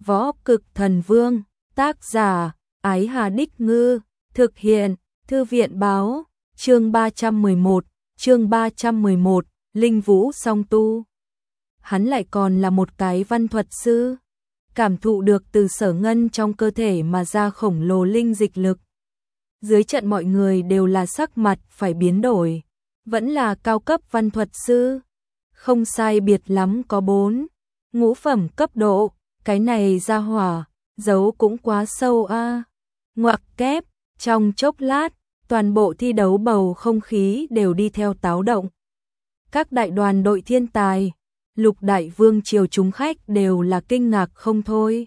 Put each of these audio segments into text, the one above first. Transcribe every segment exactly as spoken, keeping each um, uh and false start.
Võ Cực Thần Vương, tác giả, Ái Hà Đích Ngư, thực hiện, Thư viện báo, chương ba trăm mười một, chương ba trăm mười một, Linh Vũ song tu. Hắn lại còn là một cái văn thuật sư, cảm thụ được từ Sở Ngân trong cơ thể mà ra khổng lồ linh dịch lực. Dưới trận mọi người đều là sắc mặt phải biến đổi, vẫn là cao cấp văn thuật sư, không sai biệt lắm có bốn, ngũ phẩm cấp độ, cái này ra hỏa, giấu cũng quá sâu a. À. Ngoặc kép, trong chốc lát, toàn bộ thi đấu bầu không khí đều đi theo táo động. Các đại đoàn đội thiên tài, lục đại vương triều chúng khách đều là kinh ngạc không thôi.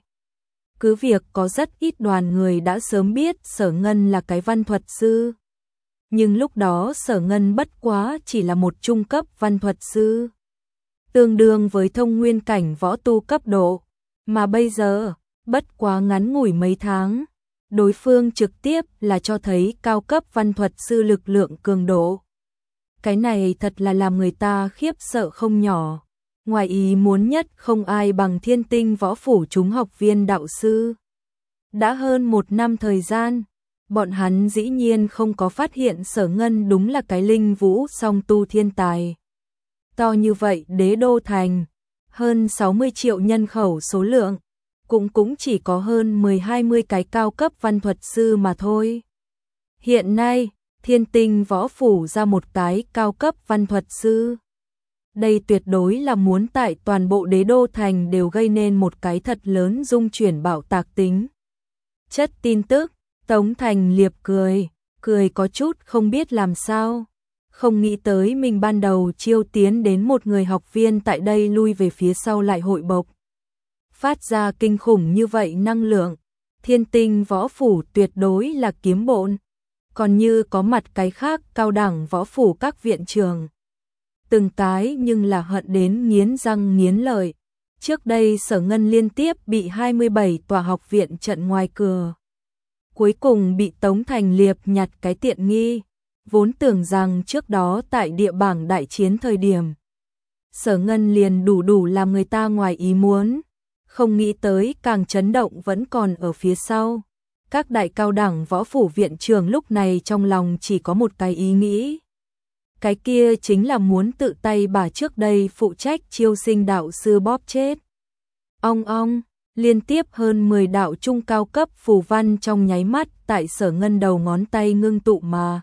Cứ việc có rất ít đoàn người đã sớm biết Sở Ngân là cái văn thuật sư. Nhưng lúc đó Sở Ngân bất quá chỉ là một trung cấp văn thuật sư. Tương đương với thông nguyên cảnh võ tu cấp độ. Mà bây giờ, bất quá ngắn ngủi mấy tháng, đối phương trực tiếp là cho thấy cao cấp văn thuật sư lực lượng cường độ. Cái này thật là làm người ta khiếp sợ không nhỏ. Ngoài ý muốn nhất không ai bằng Thiên Tinh Võ Phủ chúng học viên đạo sư. Đã hơn một năm thời gian, bọn hắn dĩ nhiên không có phát hiện Sở Ngân đúng là cái linh vũ song tu thiên tài. To như vậy đế đô thành, hơn sáu mươi triệu nhân khẩu số lượng, cũng cũng chỉ có hơn mười hai mươi cái cao cấp văn thuật sư mà thôi. Hiện nay, Thiên Tinh Võ Phủ ra một cái cao cấp văn thuật sư. Đây tuyệt đối là muốn tại toàn bộ đế đô thành đều gây nên một cái thật lớn dung chuyển bạo tạc tính. Chất tin tức, Tống Thành Liệp cười, cười có chút không biết làm sao. Không nghĩ tới mình ban đầu chiêu tiến đến một người học viên tại đây lui về phía sau lại hội bộc. Phát ra kinh khủng như vậy năng lượng, Thiên Tinh Võ Phủ tuyệt đối là kiếm bộn. Còn như có mặt cái khác cao đẳng võ phủ các viện trường. Từng cái nhưng là hận đến nghiến răng nghiến lợi. Trước đây Sở Ngân liên tiếp bị hai mươi bảy tòa học viện trận ngoài cửa. Cuối cùng bị Tống Thành Liệp nhặt cái tiện nghi. Vốn tưởng rằng trước đó tại địa bảng đại chiến thời điểm, Sở Ngân liền đủ đủ làm người ta ngoài ý muốn. Không nghĩ tới càng chấn động vẫn còn ở phía sau. Các đại cao đẳng võ phủ viện trường lúc này trong lòng chỉ có một cái ý nghĩ. Cái kia chính là muốn tự tay bà trước đây phụ trách chiêu sinh đạo sư bóp chết. Ong ong, liên tiếp hơn mười đạo trung cao cấp phù văn trong nháy mắt tại Sở Ngân đầu ngón tay ngưng tụ mà.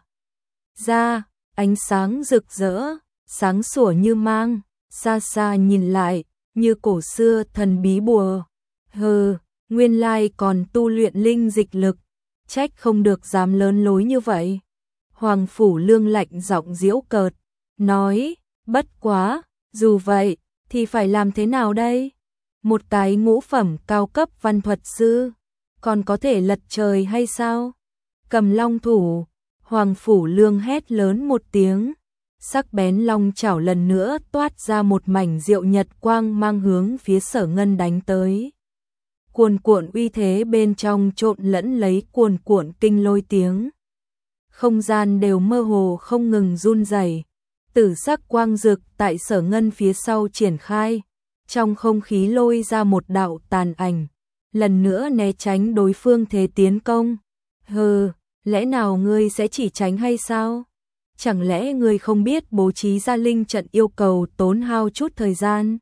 Ra, ánh sáng rực rỡ, sáng sủa như mang, xa xa nhìn lại, như cổ xưa thần bí bùa. Hừ, nguyên lai còn tu luyện linh dịch lực, trách không được dám lớn lối như vậy. Hoàng Phủ Lương lạnh giọng giễu cợt, nói, bất quá, dù vậy, thì phải làm thế nào đây? Một cái ngũ phẩm cao cấp văn thuật sư, còn có thể lật trời hay sao? Cầm long thủ, Hoàng Phủ Lương hét lớn một tiếng, sắc bén long chảo lần nữa toát ra một mảnh diệu nhật quang mang hướng phía Sở Ngân đánh tới. Cuồn cuộn uy thế bên trong trộn lẫn lấy cuồn cuộn kinh lôi tiếng. Không gian đều mơ hồ không ngừng run rẩy. Tử sắc quang rực tại Sở Ngân phía sau triển khai, trong không khí lôi ra một đạo tàn ảnh, lần nữa né tránh đối phương thế tiến công. Hừ, lẽ nào ngươi sẽ chỉ tránh hay sao? Chẳng lẽ ngươi không biết bố trí ra linh trận yêu cầu tốn hao chút thời gian?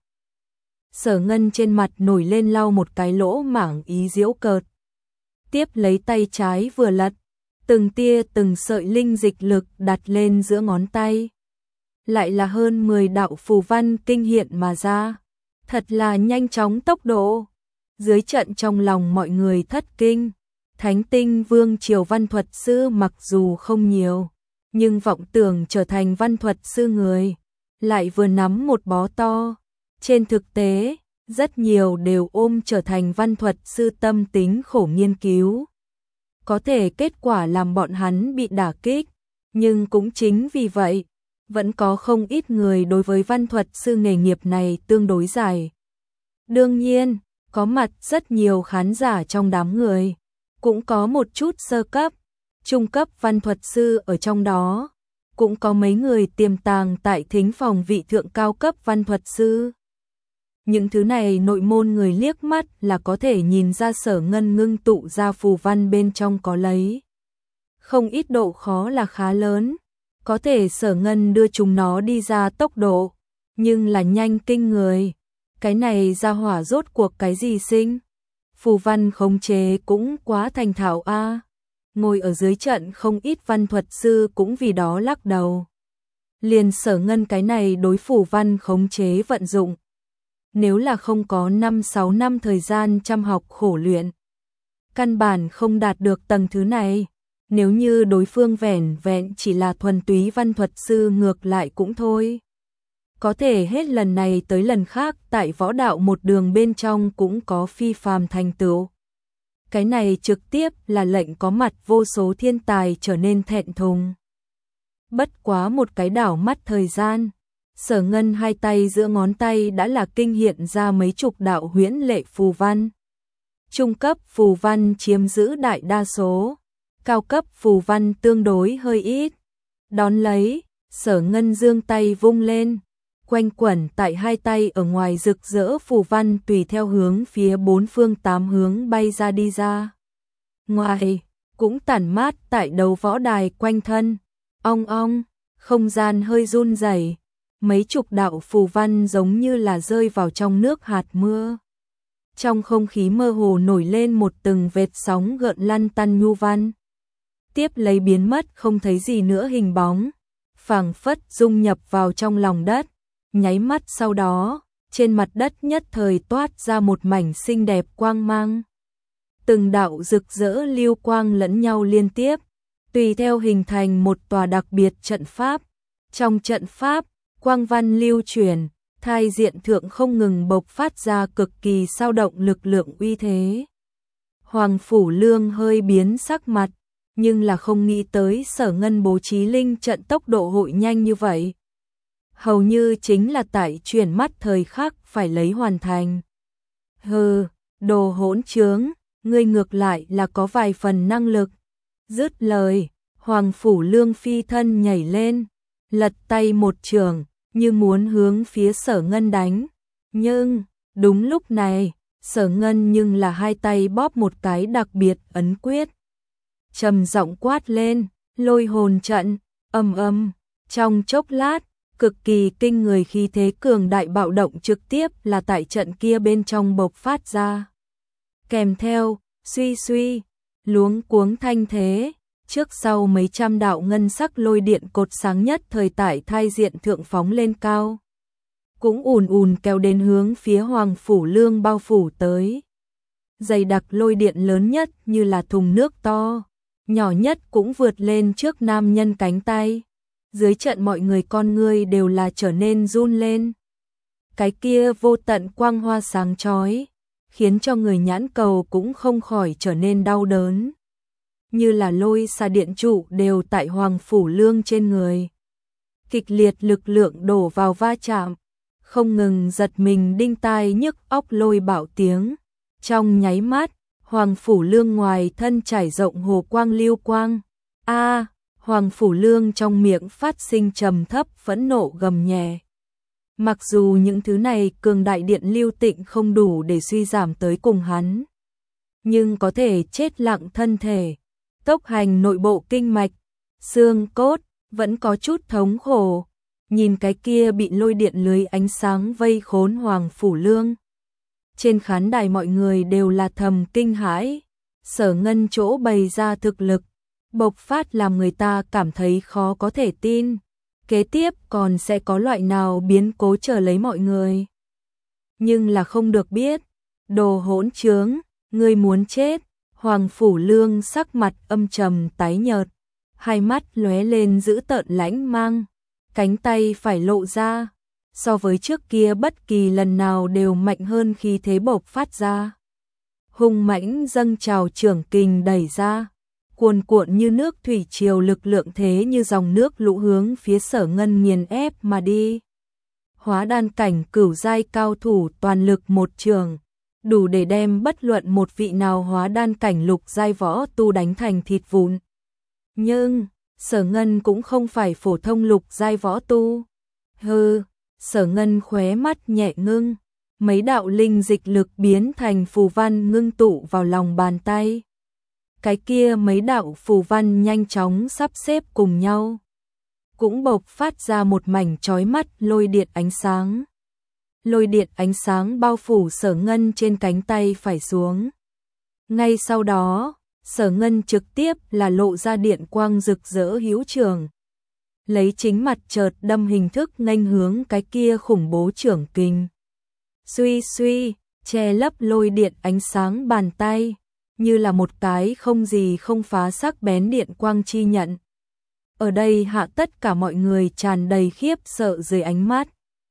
Sở Ngân trên mặt nổi lên lau một cái lỗ mảng ý giễu cợt. Tiếp lấy tay trái vừa lật, từng tia từng sợi linh dịch lực đặt lên giữa ngón tay. Lại là hơn mười đạo phù văn kinh hiện mà ra. Thật là nhanh chóng tốc độ. Dưới trận trong lòng mọi người thất kinh. Thánh Tinh Vương triều văn thuật sư mặc dù không nhiều, nhưng vọng tưởng trở thành văn thuật sư người, lại vừa nắm một bó to. Trên thực tế, rất nhiều đều ôm trở thành văn thuật sư tâm tính khổ nghiên cứu. Có thể kết quả làm bọn hắn bị đả kích, nhưng cũng chính vì vậy, vẫn có không ít người đối với văn thuật sư nghề nghiệp này tương đối dài. Đương nhiên, có mặt rất nhiều khán giả trong đám người, cũng có một chút sơ cấp, trung cấp văn thuật sư ở trong đó, cũng có mấy người tiềm tàng tại thính phòng vị thượng cao cấp văn thuật sư. Những thứ này nội môn người liếc mắt là có thể nhìn ra Sở Ngân ngưng tụ ra phù văn bên trong có lấy. Không ít độ khó là khá lớn, có thể Sở Ngân đưa chúng nó đi ra tốc độ, nhưng là nhanh kinh người. Cái này ra hỏa rốt cuộc cái gì sinh? Phù văn khống chế cũng quá thành thạo a. Ngồi ở dưới trận không ít văn thuật sư cũng vì đó lắc đầu. Liền Sở Ngân cái này đối phù văn khống chế vận dụng. Nếu là không có năm sáu năm thời gian chăm học khổ luyện, căn bản không đạt được tầng thứ này. Nếu như đối phương vẻn vẹn chỉ là thuần túy văn thuật sư ngược lại cũng thôi. Có thể hết lần này tới lần khác tại võ đạo một đường bên trong cũng có phi phàm thành tựu. Cái này trực tiếp là lệnh có mặt vô số thiên tài trở nên thẹn thùng. Bất quá một cái đảo mắt thời gian, Sở Ngân hai tay giữa ngón tay đã là kinh hiện ra mấy chục đạo huyễn lệ phù văn. Trung cấp phù văn chiếm giữ đại đa số, cao cấp phù văn tương đối hơi ít. Đón lấy, Sở Ngân giương tay vung lên, quanh quẩn tại hai tay ở ngoài rực rỡ phù văn tùy theo hướng phía bốn phương tám hướng bay ra đi ra. Ngoài, cũng tản mát tại đầu võ đài quanh thân, ong ong, không gian hơi run rẩy, mấy chục đạo phù văn giống như là rơi vào trong nước hạt mưa. Trong không khí mơ hồ nổi lên một từng vệt sóng gợn lăn tăn nhu văn. Tiếp lấy biến mất không thấy gì nữa hình bóng, phảng phất dung nhập vào trong lòng đất. Nháy mắt sau đó, trên mặt đất nhất thời toát ra một mảnh xinh đẹp quang mang. Từng đạo rực rỡ lưu quang lẫn nhau liên tiếp, tùy theo hình thành một tòa đặc biệt trận pháp. Trong trận pháp, quang văn lưu chuyển, thai diện thượng không ngừng bộc phát ra cực kỳ sao động lực lượng uy thế. Hoàng Phủ Lương hơi biến sắc mặt, nhưng là không nghĩ tới Sở Ngân bố trí linh trận tốc độ hội nhanh như vậy. Hầu như chính là tại chuyển mắt thời khắc phải lấy hoàn thành. Hừ, đồ hỗn trướng, ngươi ngược lại là có vài phần năng lực. Dứt lời, Hoàng Phủ Lương phi thân nhảy lên, lật tay một trường, như muốn hướng phía Sở Ngân đánh. Nhưng, đúng lúc này, Sở Ngân nhưng là hai tay bóp một cái đặc biệt ấn quyết. Trầm giọng quát lên, lôi hồn trận, ầm ầm, trong chốc lát, cực kỳ kinh người khí thế cường đại bạo động trực tiếp là tại trận kia bên trong bộc phát ra. Kèm theo, suy suy, luống cuống thanh thế, trước sau mấy trăm đạo ngân sắc lôi điện cột sáng nhất thời tại thai diện thượng phóng lên cao. Cũng ùn ùn kéo đến hướng phía Hoàng Phủ Lương bao phủ tới. Dày đặc lôi điện lớn nhất như là thùng nước to, nhỏ nhất cũng vượt lên trước nam nhân cánh tay. Dưới trận mọi người con ngươi đều là trở nên run lên. Cái kia vô tận quang hoa sáng chói, khiến cho người nhãn cầu cũng không khỏi trở nên đau đớn. Như là lôi xà điện trụ đều tại Hoàng Phủ Lương trên người. Kịch liệt lực lượng đổ vào va chạm, không ngừng giật mình đinh tai nhức óc lôi bạo tiếng. Trong nháy mắt, Hoàng Phủ Lương ngoài thân trải rộng hồ quang lưu quang. A, Hoàng Phủ Lương trong miệng phát sinh trầm thấp phẫn nộ gầm nhẹ. Mặc dù những thứ này cường đại điện lưu tịnh không đủ để suy giảm tới cùng hắn, nhưng có thể chết lặng thân thể, tốc hành nội bộ kinh mạch, xương cốt, vẫn có chút thống khổ. Nhìn cái kia bị lôi điện lưới ánh sáng vây khốn Hoàng Phủ Lương. Trên khán đài mọi người đều là thầm kinh hãi. Sở Ngân chỗ bày ra thực lực, bộc phát làm người ta cảm thấy khó có thể tin. Kế tiếp còn sẽ có loại nào biến cố chờ lấy mọi người. Nhưng là không được biết. Đồ hỗn trướng, ngươi muốn chết. Hoàng Phủ Lương sắc mặt âm trầm tái nhợt, hai mắt lóe lên dữ tợn lãnh mang, cánh tay phải lộ ra, so với trước kia bất kỳ lần nào đều mạnh hơn khi thế bộc phát ra. Hung mãnh dâng trào trưởng kình đẩy ra, cuồn cuộn như nước thủy triều lực lượng thế như dòng nước lũ hướng phía Sở Ngân nghiền ép mà đi. Hóa đan cảnh cửu giai cao thủ toàn lực một trường, đủ để đem bất luận một vị nào hóa đan cảnh lục giai võ tu đánh thành thịt vụn. Nhưng, Sở Ngân cũng không phải phổ thông lục giai võ tu. Hừ, Sở Ngân khóe mắt nhẹ ngưng, mấy đạo linh dịch lực biến thành phù văn ngưng tụ vào lòng bàn tay. Cái kia mấy đạo phù văn nhanh chóng sắp xếp cùng nhau, cũng bộc phát ra một mảnh chói mắt lôi điện ánh sáng. Lôi điện ánh sáng bao phủ Sở Ngân trên cánh tay phải xuống. Ngay sau đó, Sở Ngân trực tiếp là lộ ra điện quang rực rỡ hữu trường, lấy chính mặt chợt đâm hình thức nghênh hướng cái kia khủng bố trưởng kình. Suy suy, che lấp lôi điện ánh sáng bàn tay, như là một cái không gì không phá sắc bén điện quang chi nhận. Ở đây hạ tất cả mọi người tràn đầy khiếp sợ dưới ánh mắt.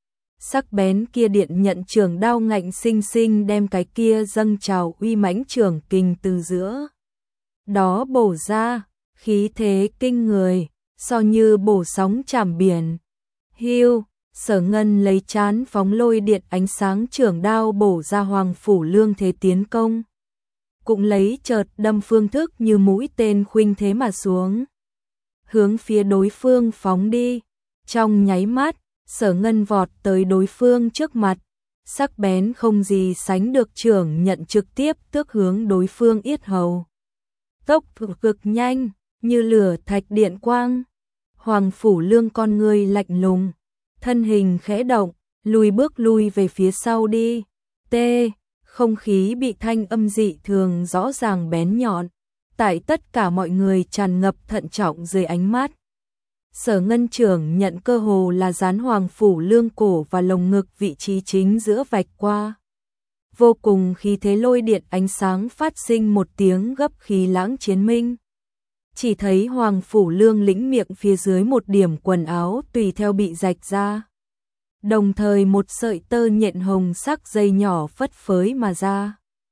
Sắc bén kia điện nhận trường đao ngạnh sinh sinh đem cái kia dâng trào uy mãnh trường kình từ giữa đó bổ ra, khí thế kinh người, so như bổ sóng trảm biển. Hiu, Sở Ngân lấy chán phóng lôi điện ánh sáng trường đao bổ ra Hoàng Phủ Lương thế tiến công. Cũng lấy chợt đâm phương thức như mũi tên khuynh thế mà xuống, hướng phía đối phương phóng đi. Trong nháy mắt, Sở Ngân vọt tới đối phương trước mặt, sắc bén không gì sánh được trưởng nhận trực tiếp tước hướng đối phương yết hầu. Tốc độ cực nhanh, như lửa thạch điện quang. Hoàng Phủ Lương con người lạnh lùng, thân hình khẽ động, lùi bước lui về phía sau đi. T, không khí bị thanh âm dị thường rõ ràng bén nhọn, tại tất cả mọi người tràn ngập thận trọng dưới ánh mắt. Sở Ngân trưởng nhận cơ hồ là dán Hoàng Phủ Lương cổ và lồng ngực vị trí chính giữa vạch qua. Vô cùng khí thế lôi điện ánh sáng phát sinh một tiếng gấp khí lãng chiến minh. Chỉ thấy Hoàng Phủ Lương lĩnh miệng phía dưới một điểm quần áo tùy theo bị rạch ra. Đồng thời một sợi tơ nhện hồng sắc dây nhỏ phất phới mà ra.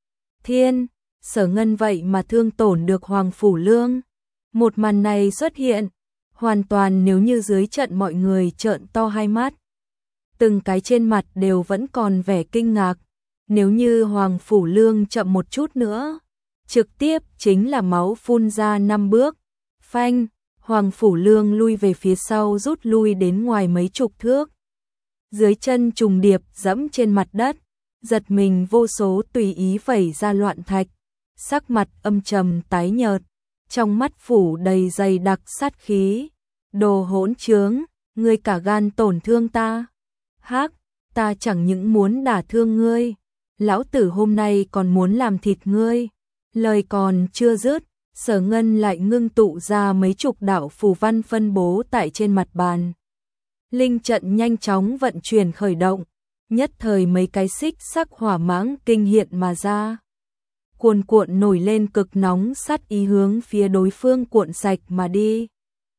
Thiên, Sở Ngân vậy mà thương tổn được Hoàng Phủ Lương. Một màn này xuất hiện, hoàn toàn nếu như dưới trận mọi người trợn to hai mắt. Từng cái trên mặt đều vẫn còn vẻ kinh ngạc. Nếu như Hoàng Phủ Lương chậm một chút nữa, trực tiếp chính là máu phun ra năm bước. Phanh, Hoàng Phủ Lương lui về phía sau rút lui đến ngoài mấy chục thước. Dưới chân trùng điệp dẫm trên mặt đất, giật mình vô số tùy ý vẩy ra loạn thạch. Sắc mặt âm trầm tái nhợt, trong mắt phủ đầy dày đặc sát khí. Đồ hỗn trướng, ngươi cả gan tổn thương ta. Hắc, ta chẳng những muốn đả thương ngươi, lão tử hôm nay còn muốn làm thịt ngươi. Lời còn chưa dứt, Sở Ngân lại ngưng tụ ra mấy chục đạo phù văn phân bố tại trên mặt bàn. Linh trận nhanh chóng vận chuyển khởi động, nhất thời mấy cái xích sắc hỏa mãng kinh hiện mà ra. Cuồn cuộn nổi lên cực nóng sát ý hướng phía đối phương cuộn sạch mà đi.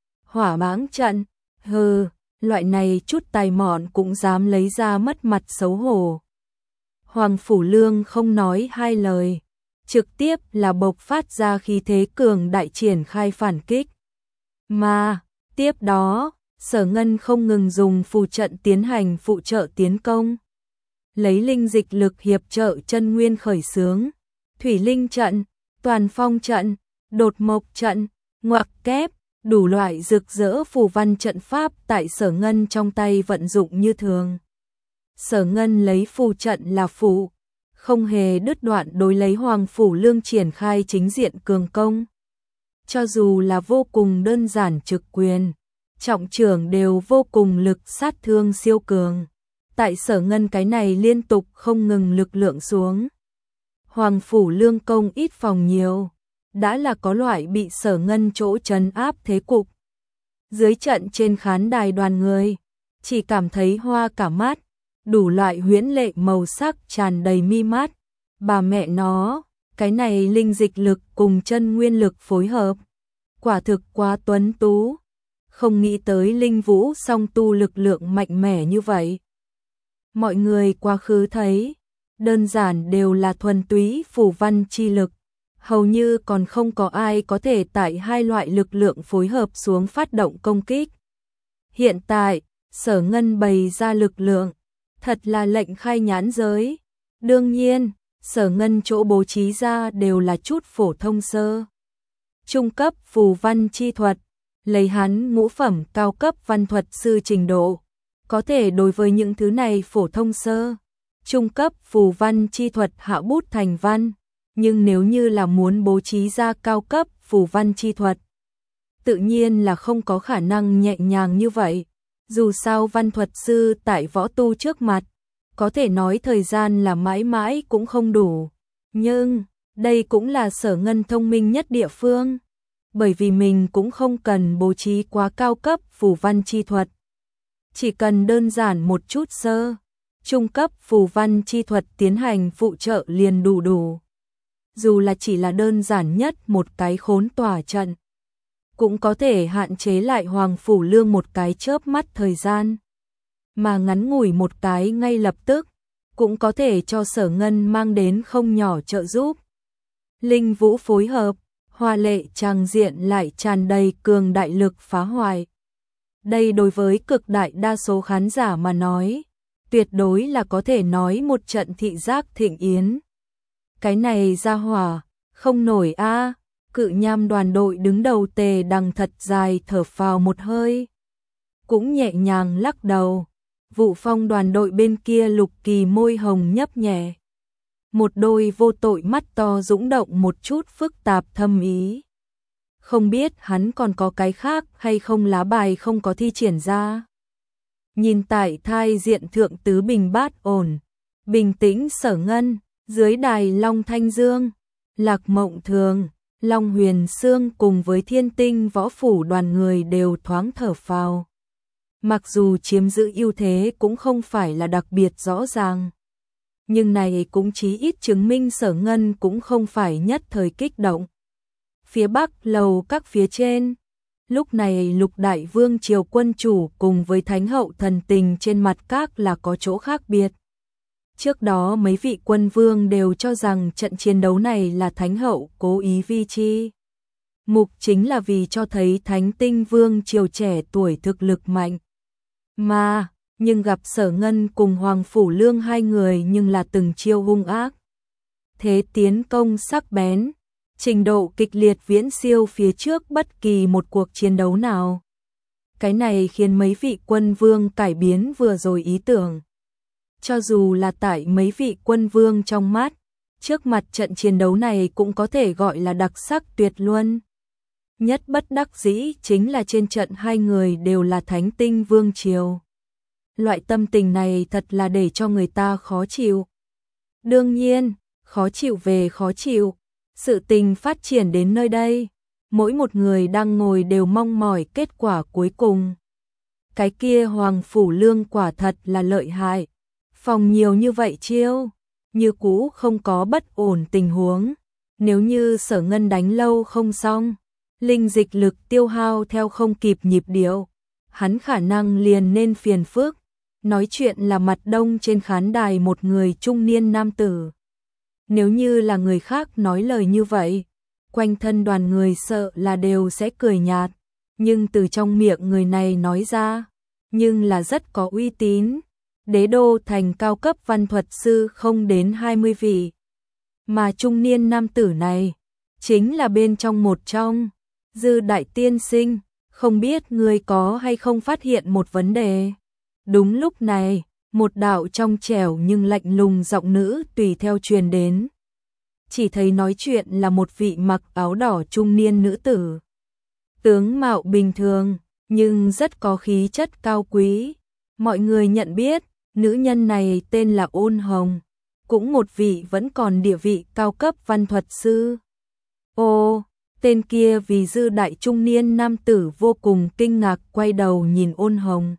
Hỏa mãng trận, hừ, loại này chút tài mọn cũng dám lấy ra mất mặt xấu hổ. Hoàng Phủ Lương không nói hai lời, trực tiếp là bộc phát ra khí thế cường đại triển khai phản kích. Mà, tiếp đó, Sở Ngân không ngừng dùng phù trận tiến hành phụ trợ tiến công. Lấy linh dịch lực hiệp trợ chân nguyên khởi xướng, thủy linh trận, toàn phong trận, đột mộc trận, ngoặc kép, đủ loại rực rỡ phù văn trận pháp tại Sở Ngân trong tay vận dụng như thường. Sở Ngân lấy phù trận là phụ, không hề đứt đoạn đối lấy Hoàng Phủ Lương triển khai chính diện cường công. Cho dù là vô cùng đơn giản trực quyền, trọng trưởng đều vô cùng lực sát thương siêu cường. Tại Sở Ngân cái này liên tục không ngừng lực lượng xuống, Hoàng Phủ Lương công ít phòng nhiều, đã là có loại bị Sở Ngân chỗ trấn áp thế cục. Dưới trận trên khán đài đoàn người, chỉ cảm thấy hoa cả mắt, đủ loại huyễn lệ màu sắc tràn đầy mi mắt. Bà mẹ nó, cái này linh dịch lực cùng chân nguyên lực phối hợp, quả thực quá tuấn tú. Không nghĩ tới linh vũ song tu lực lượng mạnh mẽ như vậy. Mọi người quá khứ thấy, đơn giản đều là thuần túy phù văn chi lực, hầu như còn không có ai có thể tại hai loại lực lượng phối hợp xuống phát động công kích. Hiện tại, Sở Ngân bày ra lực lượng, thật là lệnh khai nhãn giới. Đương nhiên, Sở Ngân chỗ bố trí ra đều là chút phổ thông sơ trung cấp phù văn chi thuật, lấy hắn ngũ phẩm cao cấp văn thuật sư trình độ, có thể đối với những thứ này phổ thông sơ trung cấp phù văn chi thuật hạ bút thành văn, nhưng nếu như là muốn bố trí ra cao cấp phù văn chi thuật, tự nhiên là không có khả năng nhẹ nhàng như vậy. Dù sao văn thuật sư tại võ tu trước mặt, có thể nói thời gian là mãi mãi cũng không đủ. Nhưng, đây cũng là Sở Ngân thông minh nhất địa phương. Bởi vì mình cũng không cần bố trí quá cao cấp phù văn chi thuật. Chỉ cần đơn giản một chút sơ, trung cấp phù văn chi thuật tiến hành phụ trợ liền đủ đủ. Dù là chỉ là đơn giản nhất một cái khốn tỏa trận, cũng có thể hạn chế lại Hoàng Phủ Lương một cái chớp mắt thời gian. Mà ngắn ngủi một cái ngay lập tức, cũng có thể cho Sở Ngân mang đến không nhỏ trợ giúp. Linh vũ phối hợp, hoa lệ tràng diện lại tràn đầy cường đại lực phá hoại. Đây đối với cực đại đa số khán giả mà nói, tuyệt đối là có thể nói một trận thị giác thịnh yến. Cái này ra hỏa, không nổi a. Cự Nham đoàn đội đứng đầu Tề Đằng thật dài thở phào một hơi, cũng nhẹ nhàng lắc đầu. Vụ Phong đoàn đội bên kia Lục Kỳ môi hồng nhấp nhẹ, một đôi vô tội mắt to dũng động một chút phức tạp thâm ý. Không biết hắn còn có cái khác hay không lá bài không có thi triển ra. Nhìn tại thai diện thượng tứ bình bát ổn, bình tĩnh Sở Ngân, dưới đài Long Thanh Dương, Lạc Mộng Thường, Long Huyền Sương cùng với Thiên Tinh võ phủ đoàn người đều thoáng thở phào. Mặc dù chiếm giữ ưu thế cũng không phải là đặc biệt rõ ràng, nhưng này cũng chí ít chứng minh Sở Ngân cũng không phải nhất thời kích động. Phía Bắc lầu các phía trên, lúc này Lục Đại Vương triều quân chủ cùng với Thánh hậu thần tình trên mặt các là có chỗ khác biệt. Trước đó mấy vị quân vương đều cho rằng trận chiến đấu này là Thánh hậu cố ý vi chi. Mục chính là vì cho thấy Thánh Tinh Vương triều trẻ tuổi thực lực mạnh. Mà, nhưng gặp Sở Ngân cùng Hoàng Phủ Lương hai người nhưng là từng chiêu hung ác. Thế tiến công sắc bén, trình độ kịch liệt viễn siêu phía trước bất kỳ một cuộc chiến đấu nào. Cái này khiến mấy vị quân vương cải biến vừa rồi ý tưởng. Cho dù là tại mấy vị quân vương trong mắt, trước mặt trận chiến đấu này cũng có thể gọi là đặc sắc tuyệt luân. Nhất bất đắc dĩ chính là trên trận hai người đều là Thánh Tinh Vương triều. Loại tâm tình này thật là để cho người ta khó chịu. Đương nhiên, khó chịu về khó chịu, sự tình phát triển đến nơi đây, mỗi một người đang ngồi đều mong mỏi kết quả cuối cùng. Cái kia Hoàng Phủ Lương quả thật là lợi hại, phòng nhiều như vậy chiêu, như cũ không có bất ổn tình huống. Nếu như Sở Ngân đánh lâu không xong, linh dịch lực tiêu hao theo không kịp nhịp điệu, hắn khả năng liền nên phiền phức. Nói chuyện là mặt đông trên khán đài một người trung niên nam tử. Nếu như là người khác nói lời như vậy, quanh thân đoàn người sợ là đều sẽ cười nhạt. Nhưng từ trong miệng người này nói ra, nhưng là rất có uy tín. Đế đô thành cao cấp văn thuật sư không đến hai mươi vị. Mà trung niên nam tử này, chính là bên trong một trong. Dư đại tiên sinh, không biết người có hay không phát hiện một vấn đề. Đúng lúc này, một đạo trong trẻo nhưng lạnh lùng giọng nữ tùy theo truyền đến. Chỉ thấy nói chuyện là một vị mặc áo đỏ trung niên nữ tử. Tướng mạo bình thường, nhưng rất có khí chất cao quý. Mọi người nhận biết, nữ nhân này tên là Ôn Hồng, cũng một vị vẫn còn địa vị cao cấp văn thuật sư. Ô, tên kia vì dư đại trung niên nam tử vô cùng kinh ngạc quay đầu nhìn Ôn Hồng.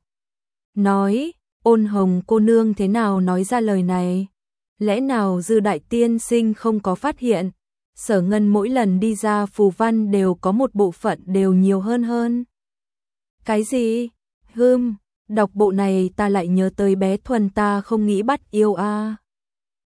Nói, Ôn Hồng cô nương thế nào nói ra lời này? Lẽ nào dư đại tiên sinh không có phát hiện? Sở Ngân mỗi lần đi ra phù văn đều có một bộ phận đều nhiều hơn hơn. Cái gì? Hừm, đọc bộ này ta lại nhớ tới bé Thuần ta không nghĩ bắt yêu a. À.